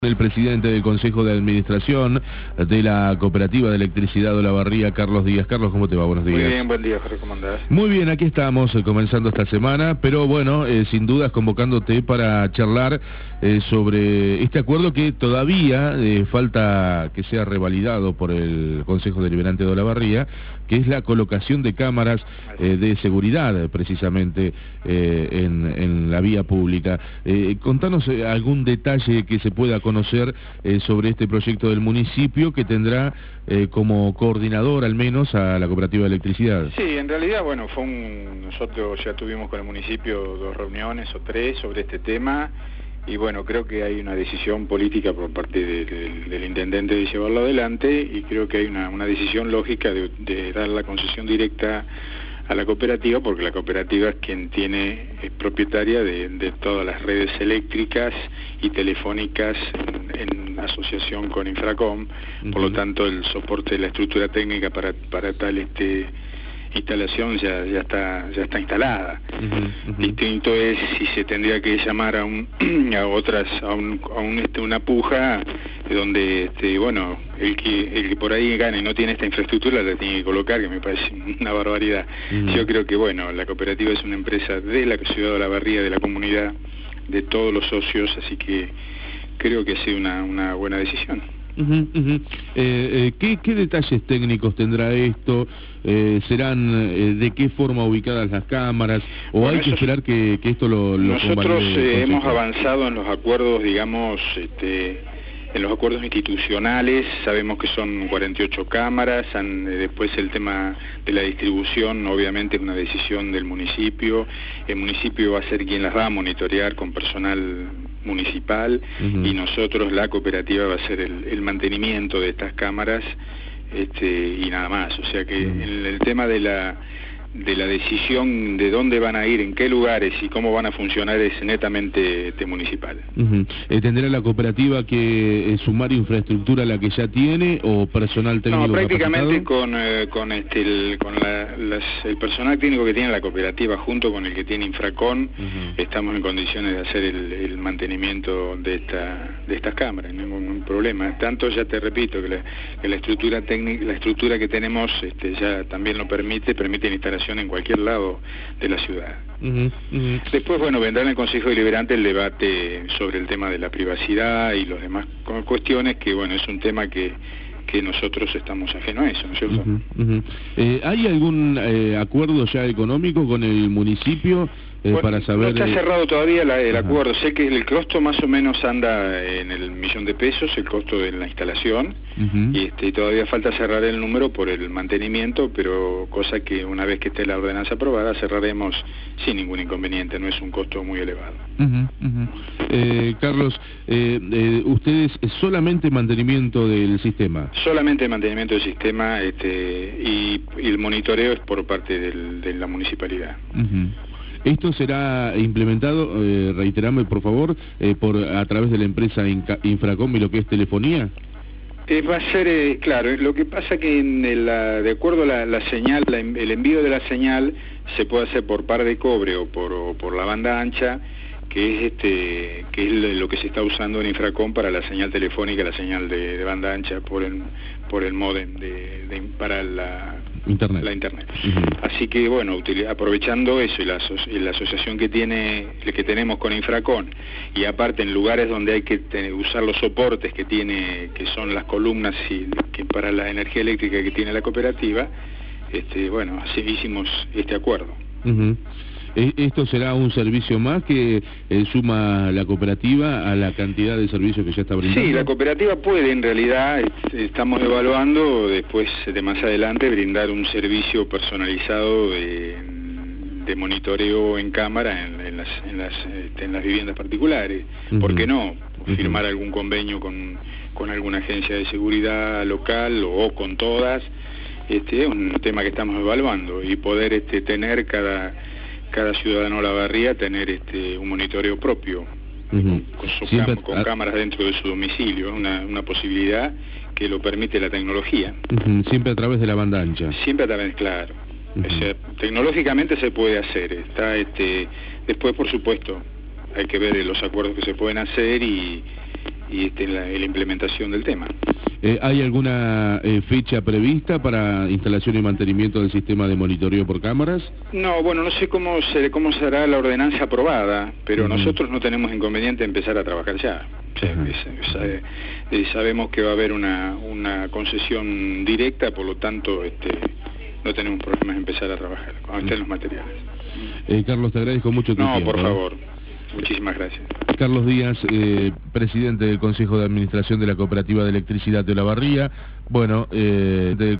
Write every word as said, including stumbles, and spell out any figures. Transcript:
El presidente del Consejo de Administración de la Cooperativa de Electricidad de Olavarría, Carlos Díaz. Carlos, ¿cómo te va? Buenos días. Muy bien, buen día, Jorge, ¿cómo andás? Muy bien, aquí estamos, eh, comenzando esta semana, pero bueno, eh, sin dudas convocándote para charlar eh, sobre este acuerdo que todavía eh, falta que sea revalidado por el Consejo Deliberante de Olavarría, que es la colocación de cámaras eh, de seguridad, precisamente, eh, en, en la vía pública. Eh, contanos eh, algún detalle que se pueda conocer eh, sobre este proyecto del municipio, que tendrá eh, como coordinador, al menos, a la Cooperativa de Electricidad. Sí, en realidad, bueno, fue un, nosotros ya tuvimos con el municipio dos reuniones o tres sobre este tema, y bueno, creo que hay una decisión política por parte de, de, del intendente de llevarlo adelante, y creo que hay una, una decisión lógica de, de dar la concesión directa a la cooperativa, porque la cooperativa es quien tiene, es propietaria de, de todas las redes eléctricas y telefónicas en, en asociación con Infracom. Uh-huh. Por lo tanto, el soporte de la estructura técnica para, para tal este instalación ya, ya está ya está instalada. Uh-huh, uh-huh. Distinto es si se tendría que llamar a un a otras a un, a un este una puja donde este bueno el que el que por ahí gane y no tiene esta infraestructura la tiene que colocar, que me parece una barbaridad. Uh-huh. Yo creo que bueno, la cooperativa es una empresa de la ciudad de Olavarría, de la comunidad, de todos los socios, así que creo que ha sido una, una buena decisión. Uh-huh, uh-huh. Eh, eh, ¿qué, ¿Qué detalles técnicos tendrá esto? Eh, ¿Serán eh, de qué forma ubicadas las cámaras? ¿O bueno, hay que esperar que, que esto lo, lo Nosotros eh, hemos avanzado en los acuerdos, digamos, este, en los acuerdos institucionales. Sabemos que son cuarenta y ocho cámaras. Han, eh, después el tema de la distribución, obviamente es una decisión del municipio. El municipio va a ser quien las va a monitorear con personal municipal. Uh-huh. Y nosotros, la cooperativa, va a ser el, el mantenimiento de estas cámaras, este, y nada más. O sea que uh-huh. en el tema de la de la decisión de dónde van a ir, en qué lugares y cómo van a funcionar es netamente este, municipal. Uh-huh. eh, ¿Tendrá la cooperativa que eh, sumar infraestructura a la que ya tiene o personal técnico? No, prácticamente con, eh, con, este, el, con la, las, el personal técnico que tiene la cooperativa junto con el que tiene Infracom, uh-huh. estamos en condiciones de hacer el, el mantenimiento de esta de estas cámaras, no hay ningún problema. Tanto, ya te repito, que la, que la estructura técnica, la estructura que tenemos este, ya también lo permite, permite la instalación en cualquier lado de la ciudad. Uh-huh, uh-huh. Después, bueno, vendrá en el Consejo Deliberante el debate sobre el tema de la privacidad y los demás cuestiones, que bueno, es un tema que que nosotros estamos ajenos a eso, ¿no es cierto? Uh-huh, uh-huh. Eh, ¿Hay algún eh, acuerdo ya económico con el municipio eh, bueno, para saber? No está cerrado todavía la, el Ajá. acuerdo. Sé que el costo más o menos anda en el millón de pesos, el costo de la instalación, uh-huh. y este, todavía falta cerrar el número por el mantenimiento, pero cosa que una vez que esté la ordenanza aprobada cerraremos sin ningún inconveniente, no es un costo muy elevado. Uh-huh, uh-huh. Eh, Carlos, eh, eh, ¿ustedes solamente mantenimiento del sistema? Solamente mantenimiento del sistema, este, y, y el monitoreo es por parte del, de la municipalidad. Uh-huh. ¿Esto será implementado, eh, reiterame por favor, eh, por a través de la empresa Inca, Infracom y lo que es telefonía? Eh, va a ser, eh, claro, lo que pasa que en el, la, de acuerdo a la, la señal, la, el envío de la señal se puede hacer por par de cobre o por, o por la banda ancha, que es este que es lo que se está usando en Infracom para la señal telefónica, la señal de, de banda ancha por el por el módem de, de para la internet. La internet. Uh-huh. Así que bueno, aprovechando eso y la, y la asociación que tiene que tenemos con Infracom, y aparte en lugares donde hay que tener, usar los soportes que tiene, que son las columnas y que para la energía eléctrica que tiene la cooperativa, este bueno, así hicimos este acuerdo. Uh-huh. ¿Esto será un servicio más que eh, suma la cooperativa a la cantidad de servicios que ya está brindando? Sí, la cooperativa puede, en realidad, estamos evaluando después, de más adelante, brindar un servicio personalizado de, de monitoreo en cámara en, en, las, en, las, este, en las viviendas particulares. Uh-huh. ¿Por qué no? Firmar uh-huh. algún convenio con, con alguna agencia de seguridad local o, o con todas. Este es un tema que estamos evaluando, y poder este, tener cada... cada ciudadano de Olavarría tener este un monitoreo propio, uh-huh. con, su Siempre, cam con a... cámaras dentro de su domicilio, una, una posibilidad que lo permite la tecnología. Uh-huh. Siempre a través de la banda ancha. Siempre a través, claro. Uh-huh. O sea, tecnológicamente se puede hacer. Está este después, por supuesto, hay que ver los acuerdos que se pueden hacer y, y este, la, la implementación del tema. Eh, ¿Hay alguna eh, fecha prevista para instalación y mantenimiento del sistema de monitoreo por cámaras? No, bueno, no sé cómo se, cómo será la ordenanza aprobada, pero uh-huh. nosotros no tenemos inconveniente en empezar a trabajar ya. O sea, uh-huh. es, es, es, sabemos que va a haber una, una concesión directa, por lo tanto este, no tenemos problemas en empezar a trabajar cuando estén los materiales. Eh, Carlos, te agradezco mucho tu no, tiempo. No, por favor. Muchísimas gracias. Carlos Díaz, eh, presidente del Consejo de Administración de la Cooperativa de Electricidad de Olavarría. Bueno, eh, de